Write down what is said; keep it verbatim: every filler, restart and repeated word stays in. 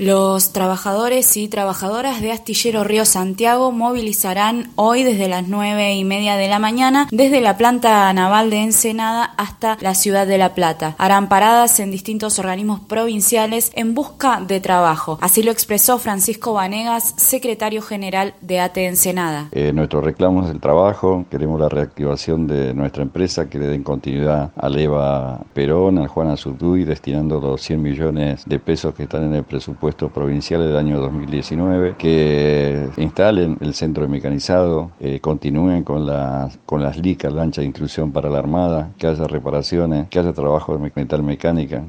Los trabajadores y trabajadoras de Astillero Río Santiago movilizarán hoy desde las nueve y media de la mañana desde la planta naval de Ensenada hasta la ciudad de La Plata. Harán paradas en distintos organismos provinciales en busca de trabajo. Así lo expresó Francisco Vanegas, secretario general de A T E Ensenada. Eh, nuestro reclamo es el trabajo. Queremos la reactivación de nuestra empresa, que le den continuidad al Eva Perón, al Juan Azurduy, destinando los cien millones de pesos que están en el presupuesto provincial del año dos mil diecinueve, que instalen el centro de mecanizado, eh, continúen con las con las LICA, lancha de instrucción para la Armada, que haya reparaciones, que haya trabajo de metal mecánica,